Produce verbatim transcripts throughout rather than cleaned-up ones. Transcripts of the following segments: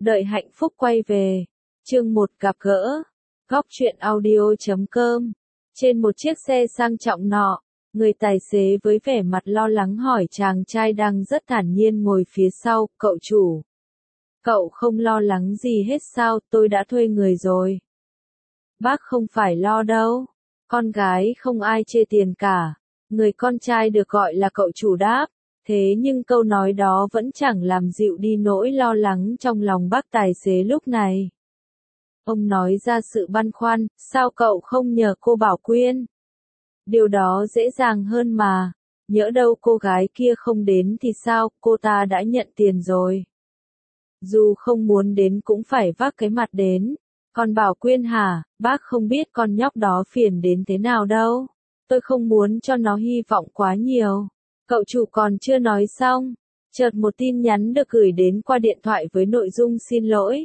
Đợi hạnh phúc quay về. Chương một gặp gỡ. Góc truyện audio chấm com. Trên một chiếc xe sang trọng nọ, người tài xế với vẻ mặt lo lắng hỏi chàng trai đang rất thản nhiên ngồi phía sau, cậu chủ. Cậu không lo lắng gì hết sao, tôi đã thuê người rồi. Bác không phải lo đâu. Con gái không ai chê tiền cả. Người con trai được gọi là cậu chủ đáp. Thế nhưng câu nói đó vẫn chẳng làm dịu đi nỗi lo lắng trong lòng bác tài xế lúc này. Ông nói ra sự băn khoăn, sao cậu không nhờ cô Bảo Quyên? Điều đó dễ dàng hơn mà, nhỡ đâu cô gái kia không đến thì sao, cô ta đã nhận tiền rồi. Dù không muốn đến cũng phải vác cái mặt đến. Còn Bảo Quyên hả, bác không biết con nhóc đó phiền đến thế nào đâu. Tôi không muốn cho nó hy vọng quá nhiều. Cậu chủ còn chưa nói xong, chợt một tin nhắn được gửi đến qua điện thoại với nội dung xin lỗi.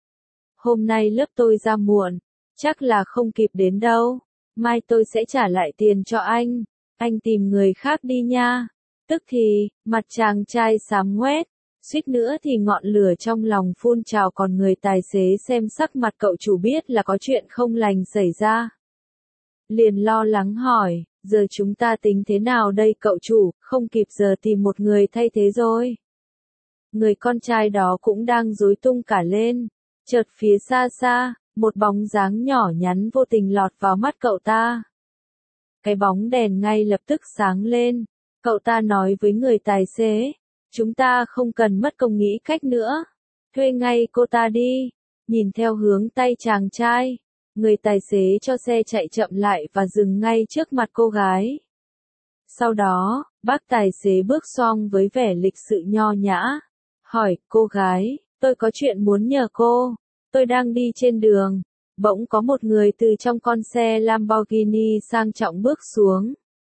Hôm nay lớp tôi ra muộn, chắc là không kịp đến đâu. Mai tôi sẽ trả lại tiền cho anh, anh tìm người khác đi nha. Tức thì, mặt chàng trai xám ngoét, suýt nữa thì ngọn lửa trong lòng phun trào, còn người tài xế xem sắc mặt cậu chủ biết là có chuyện không lành xảy ra. Liền lo lắng hỏi, giờ chúng ta tính thế nào đây cậu chủ, không kịp giờ tìm một người thay thế rồi. Người con trai đó cũng đang rối tung cả lên, chợt phía xa xa, một bóng dáng nhỏ nhắn vô tình lọt vào mắt cậu ta. Cái bóng đèn ngay lập tức sáng lên, cậu ta nói với người tài xế, chúng ta không cần mất công nghĩ cách nữa, thuê ngay cô ta đi. Nhìn theo hướng tay chàng trai, người tài xế cho xe chạy chậm lại và dừng ngay trước mặt cô gái. Sau đó, bác tài xế bước xoong với vẻ lịch sự nho nhã, hỏi, cô gái, tôi có chuyện muốn nhờ cô, tôi đang đi trên đường, bỗng có một người từ trong con xe Lamborghini sang trọng bước xuống.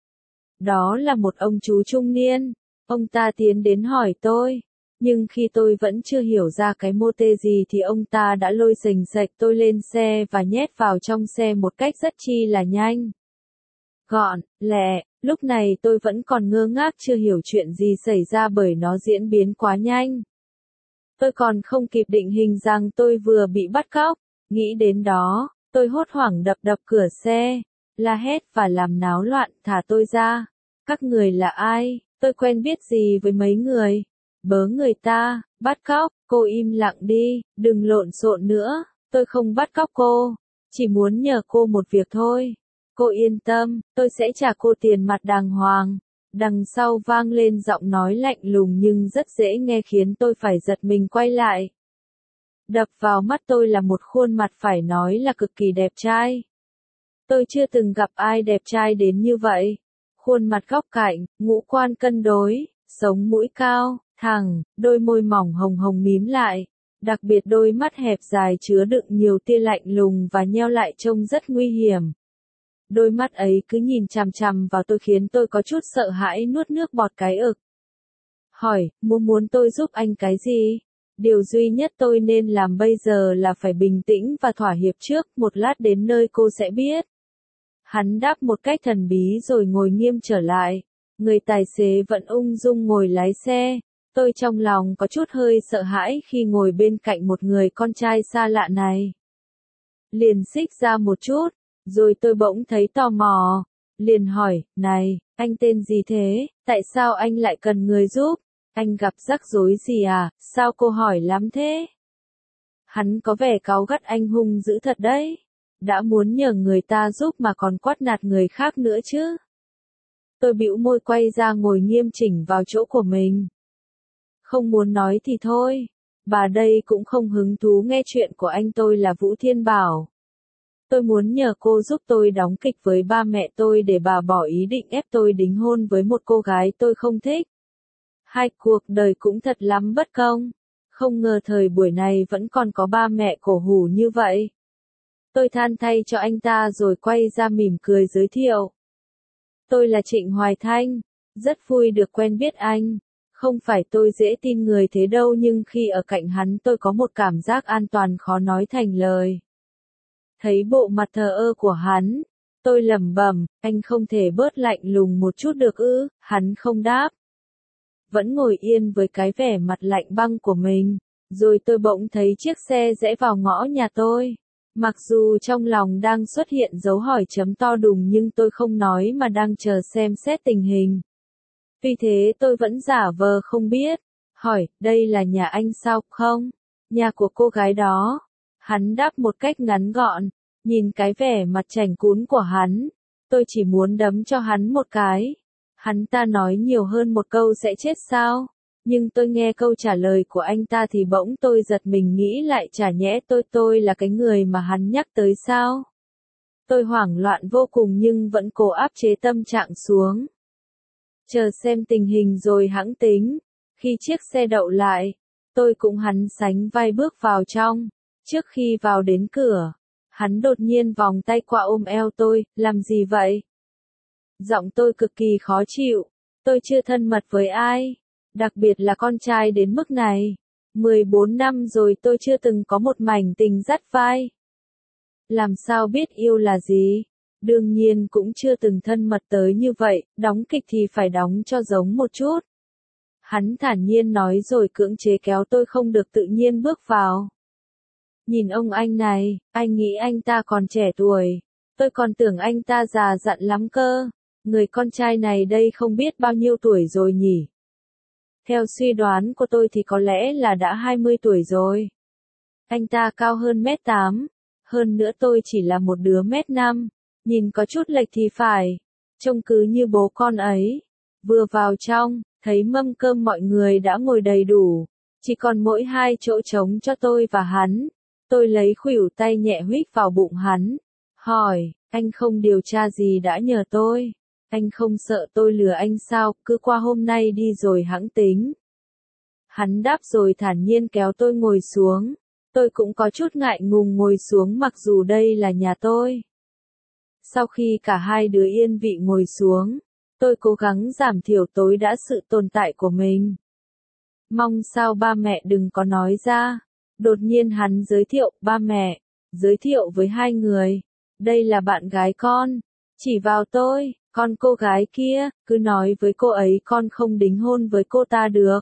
Đó là một ông chú trung niên, ông ta tiến đến hỏi tôi. Nhưng khi tôi vẫn chưa hiểu ra cái mô tê gì thì ông ta đã lôi sềnh sạch tôi lên xe và nhét vào trong xe một cách rất chi là nhanh. Gọn, lẹ, lúc này tôi vẫn còn ngơ ngác chưa hiểu chuyện gì xảy ra bởi nó diễn biến quá nhanh. Tôi còn không kịp định hình rằng tôi vừa bị bắt cóc, nghĩ đến đó, tôi hốt hoảng đập đập cửa xe, la hét và làm náo loạn, thả tôi ra. Các người là ai, tôi quen biết gì với mấy người. Bớ người ta, bắt cóc, cô im lặng đi, đừng lộn xộn nữa, tôi không bắt cóc cô, chỉ muốn nhờ cô một việc thôi. Cô yên tâm, tôi sẽ trả cô tiền mặt đàng hoàng. Đằng sau vang lên giọng nói lạnh lùng nhưng rất dễ nghe khiến tôi phải giật mình quay lại. Đập vào mắt tôi là một khuôn mặt phải nói là cực kỳ đẹp trai. Tôi chưa từng gặp ai đẹp trai đến như vậy. Khuôn mặt góc cạnh, ngũ quan cân đối, sống mũi cao, thẳng, đôi môi mỏng hồng hồng mím lại, đặc biệt đôi mắt hẹp dài chứa đựng nhiều tia lạnh lùng và nheo lại trông rất nguy hiểm. Đôi mắt ấy cứ nhìn chằm chằm vào tôi khiến tôi có chút sợ hãi nuốt nước bọt cái ực. Hỏi, muốn muốn tôi giúp anh cái gì? Điều duy nhất tôi nên làm bây giờ là phải bình tĩnh và thỏa hiệp trước, một lát đến nơi cô sẽ biết. Hắn đáp một cách thần bí rồi ngồi nghiêm trở lại. Người tài xế vẫn ung dung ngồi lái xe. Tôi trong lòng có chút hơi sợ hãi khi ngồi bên cạnh một người con trai xa lạ này. Liền xích ra một chút, rồi tôi bỗng thấy tò mò. Liền hỏi, này, anh tên gì thế, tại sao anh lại cần người giúp? Anh gặp rắc rối gì à, sao cô hỏi lắm thế? Hắn có vẻ cáu gắt anh hung dữ thật đấy. Đã muốn nhờ người ta giúp mà còn quát nạt người khác nữa chứ. Tôi bĩu môi quay ra ngồi nghiêm chỉnh vào chỗ của mình. Không muốn nói thì thôi, bà đây cũng không hứng thú nghe chuyện của anh. Tôi là Vũ Thiên Bảo. Tôi muốn nhờ cô giúp tôi đóng kịch với ba mẹ tôi để bà bỏ ý định ép tôi đính hôn với một cô gái tôi không thích. Hai cuộc đời cũng thật lắm bất công. Không ngờ thời buổi này vẫn còn có ba mẹ cổ hủ như vậy. Tôi than thay cho anh ta rồi quay ra mỉm cười giới thiệu. Tôi là Trịnh Hoài Thanh, rất vui được quen biết anh. Không phải tôi dễ tin người thế đâu nhưng khi ở cạnh hắn tôi có một cảm giác an toàn khó nói thành lời. Thấy bộ mặt thờ ơ của hắn, tôi lẩm bẩm, anh không thể bớt lạnh lùng một chút được ư? Hắn không đáp. Vẫn ngồi yên với cái vẻ mặt lạnh băng của mình. Rồi tôi bỗng thấy chiếc xe rẽ vào ngõ nhà tôi. Mặc dù trong lòng đang xuất hiện dấu hỏi chấm to đùng nhưng tôi không nói mà đang chờ xem xét tình hình. Vì thế tôi vẫn giả vờ không biết. Hỏi, đây là nhà anh sao không? Nhà của cô gái đó. Hắn đáp một cách ngắn gọn. Nhìn cái vẻ mặt chảnh cún của hắn. Tôi chỉ muốn đấm cho hắn một cái. Hắn ta nói nhiều hơn một câu sẽ chết sao? Nhưng tôi nghe câu trả lời của anh ta thì bỗng tôi giật mình nghĩ lại chả nhẽ tôi tôi là cái người mà hắn nhắc tới sao? Tôi hoảng loạn vô cùng nhưng vẫn cố áp chế tâm trạng xuống. Chờ xem tình hình rồi hẵng tính. Khi chiếc xe đậu lại, tôi cũng hắn sánh vai bước vào trong. Trước khi vào đến cửa, hắn đột nhiên vòng tay qua ôm eo tôi, làm gì vậy? Giọng tôi cực kỳ khó chịu, tôi chưa thân mật với ai, đặc biệt là con trai đến mức này. mười bốn năm rồi tôi chưa từng có một mảnh tình dắt vai. Làm sao biết yêu là gì? Đương nhiên cũng chưa từng thân mật tới như vậy, đóng kịch thì phải đóng cho giống một chút. Hắn thản nhiên nói rồi cưỡng chế kéo tôi không được tự nhiên bước vào. Nhìn ông anh này, anh nghĩ anh ta còn trẻ tuổi. Tôi còn tưởng anh ta già dặn lắm cơ. Người con trai này đây không biết bao nhiêu tuổi rồi nhỉ? Theo suy đoán của tôi thì có lẽ là đã hai mươi tuổi rồi. Anh ta cao hơn mét tám. Hơn nữa tôi chỉ là một đứa mét năm. Nhìn có chút lệch thì phải. Trông cứ như bố con ấy. Vừa vào trong, thấy mâm cơm mọi người đã ngồi đầy đủ. Chỉ còn mỗi hai chỗ trống cho tôi và hắn. Tôi lấy khuỷu tay nhẹ huých vào bụng hắn. Hỏi, anh không điều tra gì đã nhờ tôi? Anh không sợ tôi lừa anh sao, cứ qua hôm nay đi rồi hẵng tính. Hắn đáp rồi thản nhiên kéo tôi ngồi xuống. Tôi cũng có chút ngại ngùng ngồi xuống mặc dù đây là nhà tôi. Sau khi cả hai đứa yên vị ngồi xuống, tôi cố gắng giảm thiểu tối đa sự tồn tại của mình. Mong sao ba mẹ đừng có nói ra. Đột nhiên hắn giới thiệu, ba mẹ, giới thiệu với hai người. Đây là bạn gái con. Chỉ vào tôi, con cô gái kia, cứ nói với cô ấy con không đính hôn với cô ta được.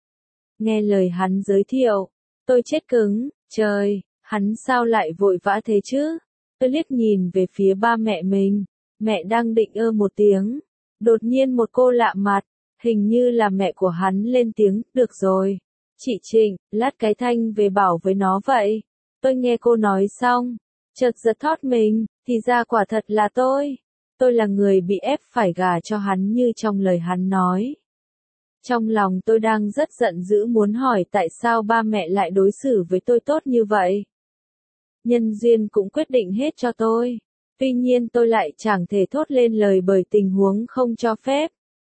Nghe lời hắn giới thiệu, tôi chết cứng, trời, hắn sao lại vội vã thế chứ? Tôi liếc nhìn về phía ba mẹ mình, mẹ đang định ơ một tiếng. Đột nhiên một cô lạ mặt, hình như là mẹ của hắn lên tiếng, được rồi. Chị Trịnh, lát cái thanh về bảo với nó vậy. Tôi nghe cô nói xong, chợt giật thót mình, thì ra quả thật là tôi. Tôi là người bị ép phải gả cho hắn như trong lời hắn nói. Trong lòng tôi đang rất giận dữ muốn hỏi tại sao ba mẹ lại đối xử với tôi tốt như vậy. Nhân duyên cũng quyết định hết cho tôi. Tuy nhiên tôi lại chẳng thể thốt lên lời bởi tình huống không cho phép.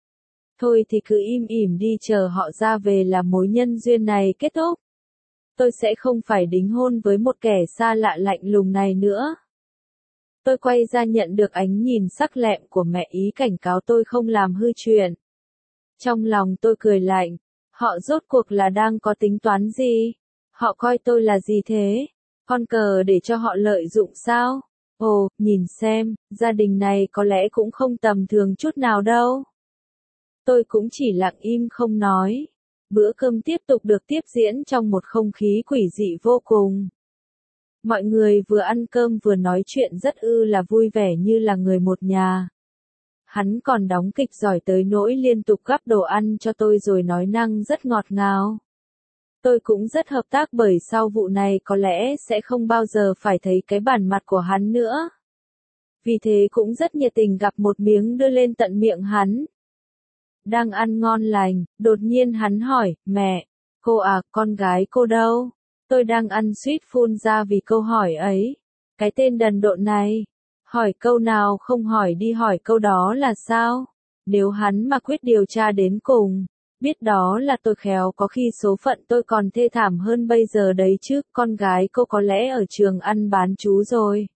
Thôi thì cứ im ỉm đi chờ họ ra về là mối nhân duyên này kết thúc. Tôi sẽ không phải đính hôn với một kẻ xa lạ lạnh lùng này nữa. Tôi quay ra nhận được ánh nhìn sắc lẹm của mẹ ý cảnh cáo tôi không làm hư chuyện. Trong lòng tôi cười lạnh, họ rốt cuộc là đang có tính toán gì? Họ coi tôi là gì thế? Con cờ để cho họ lợi dụng sao? Ồ, nhìn xem, gia đình này có lẽ cũng không tầm thường chút nào đâu. Tôi cũng chỉ lặng im không nói. Bữa cơm tiếp tục được tiếp diễn trong một không khí quỷ dị vô cùng. Mọi người vừa ăn cơm vừa nói chuyện rất ư là vui vẻ như là người một nhà. Hắn còn đóng kịch giỏi tới nỗi liên tục gắp đồ ăn cho tôi rồi nói năng rất ngọt ngào. Tôi cũng rất hợp tác bởi sau vụ này có lẽ sẽ không bao giờ phải thấy cái bản mặt của hắn nữa. Vì thế cũng rất nhiệt tình gặp một miếng đưa lên tận miệng hắn. Đang ăn ngon lành, đột nhiên hắn hỏi, mẹ, cô à, con gái cô đâu? Tôi đang ăn suýt phun ra vì câu hỏi ấy. Cái tên đần độn này. Hỏi câu nào không hỏi đi hỏi câu đó là sao? Nếu hắn mà quyết điều tra đến cùng, biết đó là tôi khéo có khi số phận tôi còn thê thảm hơn bây giờ đấy chứ, con gái cô có lẽ ở trường ăn bán trú rồi.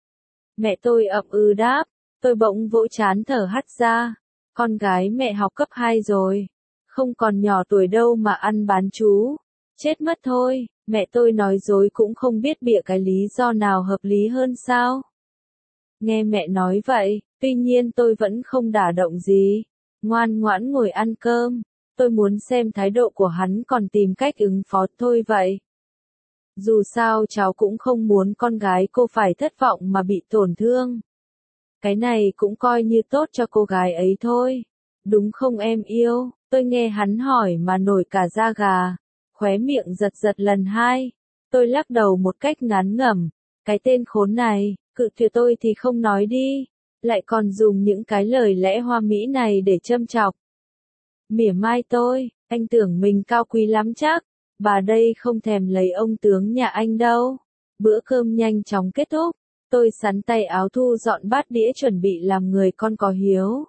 Mẹ tôi ậm ừ đáp, tôi bỗng vỗ chán thở hắt ra. Con gái mẹ học cấp hai rồi, không còn nhỏ tuổi đâu mà ăn bán trú. Chết mất thôi, mẹ tôi nói dối cũng không biết bịa cái lý do nào hợp lý hơn sao. Nghe mẹ nói vậy, tuy nhiên tôi vẫn không đả động gì, ngoan ngoãn ngồi ăn cơm. Tôi muốn xem thái độ của hắn còn tìm cách ứng phó thôi vậy. Dù sao cháu cũng không muốn con gái cô phải thất vọng mà bị tổn thương. Cái này cũng coi như tốt cho cô gái ấy thôi. Đúng không em yêu? Tôi nghe hắn hỏi mà nổi cả da gà. Khóe miệng giật giật lần hai. Tôi lắc đầu một cách ngán ngẩm. Cái tên khốn này, cự tuyệt tôi thì không nói đi. Lại còn dùng những cái lời lẽ hoa mỹ này để châm chọc. Mỉa mai tôi, anh tưởng mình cao quý lắm chắc. Bà đây không thèm lấy ông tướng nhà anh đâu. Bữa cơm nhanh chóng kết thúc. Tôi sắn tay áo thu dọn bát đĩa chuẩn bị làm người con có hiếu.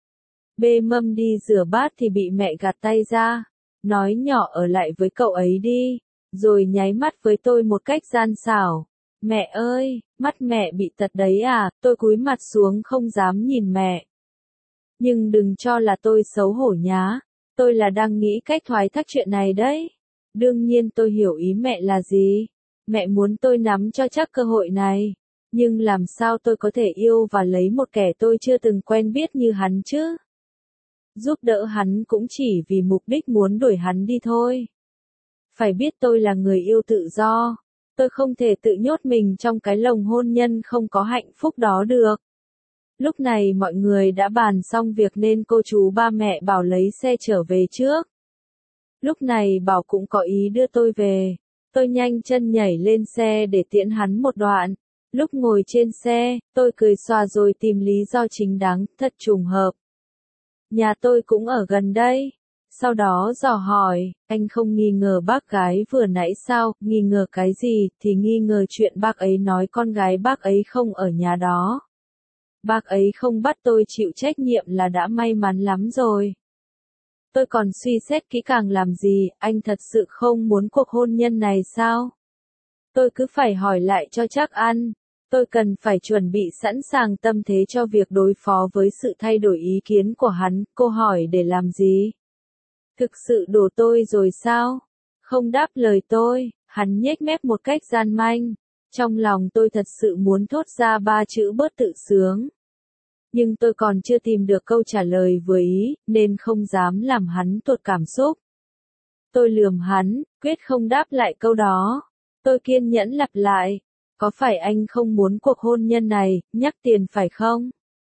Bê mâm đi rửa bát thì bị mẹ gạt tay ra. Nói nhỏ ở lại với cậu ấy đi. Rồi nháy mắt với tôi một cách gian xảo. Mẹ ơi, mắt mẹ bị tật đấy à, tôi cúi mặt xuống không dám nhìn mẹ. Nhưng đừng cho là tôi xấu hổ nhá. Tôi là đang nghĩ cách thoái thác chuyện này đấy. Đương nhiên tôi hiểu ý mẹ là gì. Mẹ muốn tôi nắm cho chắc cơ hội này. Nhưng làm sao tôi có thể yêu và lấy một kẻ tôi chưa từng quen biết như hắn chứ? Giúp đỡ hắn cũng chỉ vì mục đích muốn đuổi hắn đi thôi. Phải biết tôi là người yêu tự do. Tôi không thể tự nhốt mình trong cái lồng hôn nhân không có hạnh phúc đó được. Lúc này mọi người đã bàn xong việc nên cô chú ba mẹ Bảo lấy xe trở về trước. Lúc này Bảo cũng có ý đưa tôi về. Tôi nhanh chân nhảy lên xe để tiễn hắn một đoạn. Lúc ngồi trên xe, tôi cười xòa rồi tìm lý do chính đáng, thật trùng hợp. Nhà tôi cũng ở gần đây. Sau đó dò hỏi, anh không nghi ngờ bác gái vừa nãy sao, nghi ngờ cái gì, thì nghi ngờ chuyện bác ấy nói con gái bác ấy không ở nhà đó. Bác ấy không bắt tôi chịu trách nhiệm là đã may mắn lắm rồi. Tôi còn suy xét kỹ càng làm gì, anh thật sự không muốn cuộc hôn nhân này sao? Tôi cứ phải hỏi lại cho chắc ăn. Tôi cần phải chuẩn bị sẵn sàng tâm thế cho việc đối phó với sự thay đổi ý kiến của hắn. Cô hỏi để làm gì? Thực sự đổ tôi rồi sao? Không đáp lời tôi, hắn nhếch mép một cách gian manh. Trong lòng tôi thật sự muốn thốt ra ba chữ bớt tự sướng. Nhưng tôi còn chưa tìm được câu trả lời vừa ý, nên không dám làm hắn tụt cảm xúc. Tôi lườm hắn, quyết không đáp lại câu đó. Tôi kiên nhẫn lặp lại. Có phải anh không muốn cuộc hôn nhân này, nhắc tiền phải không?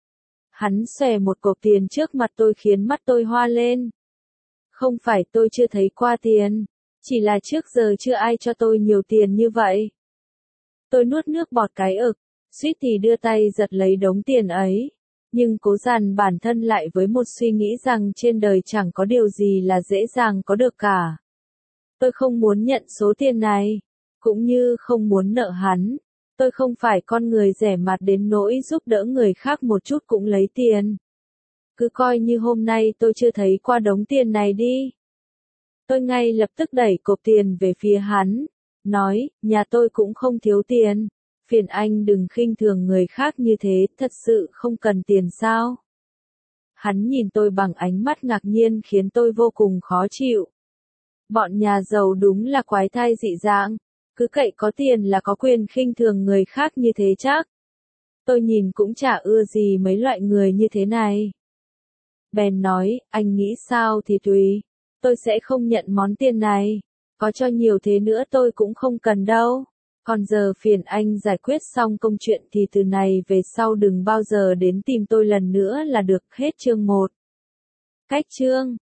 Hắn xòe một cục tiền trước mặt tôi khiến mắt tôi hoa lên. Không phải tôi chưa thấy qua tiền, chỉ là trước giờ chưa ai cho tôi nhiều tiền như vậy. Tôi nuốt nước bọt cái ực, suýt thì đưa tay giật lấy đống tiền ấy. Nhưng cố dằn bản thân lại với một suy nghĩ rằng trên đời chẳng có điều gì là dễ dàng có được cả. Tôi không muốn nhận số tiền này, cũng như không muốn nợ hắn. Tôi không phải con người rẻ mạt đến nỗi giúp đỡ người khác một chút cũng lấy tiền. Cứ coi như hôm nay tôi chưa thấy qua đống tiền này đi. Tôi ngay lập tức đẩy cộp tiền về phía hắn, nói, nhà tôi cũng không thiếu tiền. Phiền anh đừng khinh thường người khác như thế, thật sự không cần tiền sao? Hắn nhìn tôi bằng ánh mắt ngạc nhiên khiến tôi vô cùng khó chịu. Bọn nhà giàu đúng là quái thai dị dạng, cứ cậy có tiền là có quyền khinh thường người khác như thế chắc. Tôi nhìn cũng chả ưa gì mấy loại người như thế này. Bèn nói, anh nghĩ sao thì tùy, tôi sẽ không nhận món tiền này, có cho nhiều thế nữa tôi cũng không cần đâu. Còn giờ phiền anh giải quyết xong công chuyện thì từ này về sau đừng bao giờ đến tìm tôi lần nữa là được. Hết chương một. Cách chương